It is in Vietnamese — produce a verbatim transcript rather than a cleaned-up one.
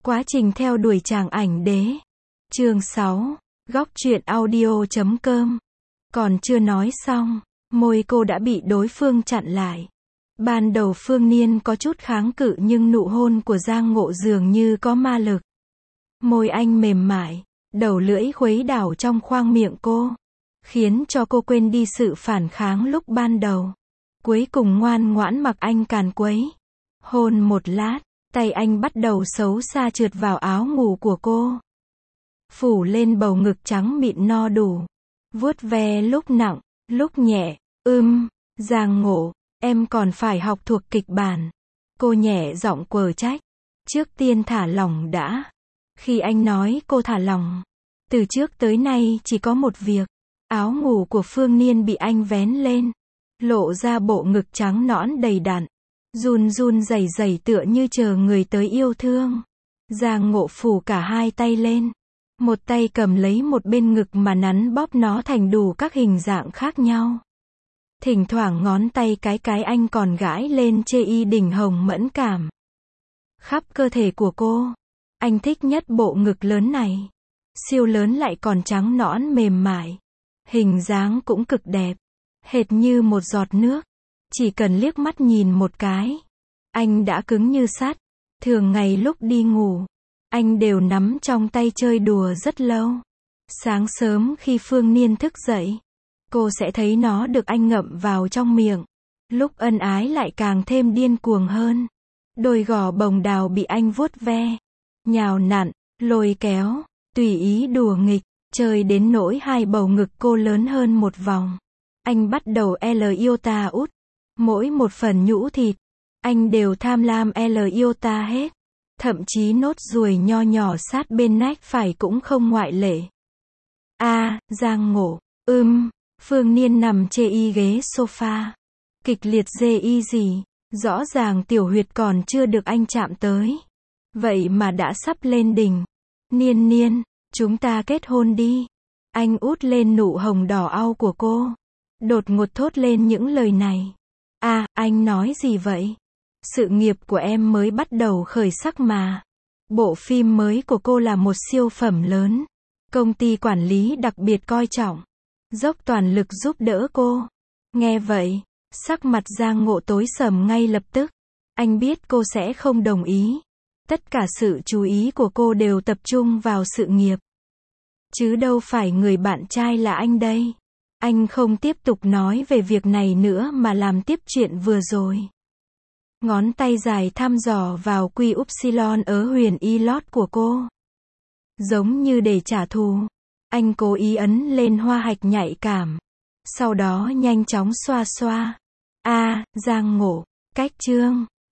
Quá trình theo đuổi chàng ảnh đế. Chương sáu. Góc truyện audio chấm com. Còn chưa nói xong, môi cô đã bị đối phương chặn lại. Ban đầu Phương Niên có chút kháng cự nhưng nụ hôn của Giang Ngộ dường như có ma lực. Môi anh mềm mại, đầu lưỡi khuấy đảo trong khoang miệng cô, khiến cho cô quên đi sự phản kháng lúc ban đầu. Cuối cùng ngoan ngoãn mặc anh càn quấy. Hôn một lát, tay anh bắt đầu xấu xa trượt vào áo ngủ của cô, phủ lên bầu ngực trắng mịn no đủ, vuốt ve lúc nặng, lúc nhẹ. Ưm, Giang Ngộ, em còn phải học thuộc kịch bản. Cô nhẹ giọng quở trách. Trước tiên thả lỏng đã. Khi anh nói cô thả lỏng, từ trước tới nay chỉ có một việc. Áo ngủ của Phương Niên bị anh vén lên, lộ ra bộ ngực trắng nõn đầy đặn, run run rẩy rẩy tựa như chờ người tới yêu thương. Giang Ngộ phủ cả hai tay lên, một tay cầm lấy một bên ngực mà nắn bóp nó thành đủ các hình dạng khác nhau. Thỉnh thoảng ngón tay cái cái anh còn gãi lên chê y đỉnh hồng mẫn cảm khắp cơ thể của cô. Anh thích nhất bộ ngực lớn này, siêu lớn lại còn trắng nõn mềm mại, hình dáng cũng cực đẹp, hệt như một giọt nước. Chỉ cần liếc mắt nhìn một cái, anh đã cứng như sắt. Thường ngày lúc đi ngủ, anh đều nắm trong tay chơi đùa rất lâu. Sáng sớm khi Phương Niên thức dậy, cô sẽ thấy nó được anh ngậm vào trong miệng. Lúc ân ái lại càng thêm điên cuồng hơn. Đôi gò bồng đào bị anh vuốt ve, nhào nặn, lôi kéo, tùy ý đùa nghịch, chơi đến nỗi hai bầu ngực cô lớn hơn một vòng. Anh bắt đầu L iota út. Mỗi một phần nhũ thịt, anh đều tham lam L iota hết. Thậm chí nốt ruồi nho nhỏ sát bên nách phải cũng không ngoại lệ. A, à, Giang Ngộ. Ưm, Phương Niên nằm chê y ghế sofa. Kịch liệt dê y gì, rõ ràng tiểu huyệt còn chưa được anh chạm tới. Vậy mà đã sắp lên đỉnh. Niên Niên, chúng ta kết hôn đi. Anh út lên nụ hồng đỏ au của cô, đột ngột thốt lên những lời này. À, anh nói gì vậy? Sự nghiệp của em mới bắt đầu khởi sắc mà. Bộ phim mới của cô là một siêu phẩm lớn. Công ty quản lý đặc biệt coi trọng, dốc toàn lực giúp đỡ cô. Nghe vậy, sắc mặt Giang Ngộ tối sầm ngay lập tức. Anh biết cô sẽ không đồng ý. Tất cả sự chú ý của cô đều tập trung vào sự nghiệp, chứ đâu phải người bạn trai là anh đây. Anh không tiếp tục nói về việc này nữa mà làm tiếp chuyện vừa rồi. Ngón tay dài thăm dò vào quy upsilon ớ huyền y lót của cô. Giống như để trả thù, anh cố ý ấn lên hoa hạch nhạy cảm. Sau đó nhanh chóng xoa xoa. A, à, Giang Ngộ, cách chương.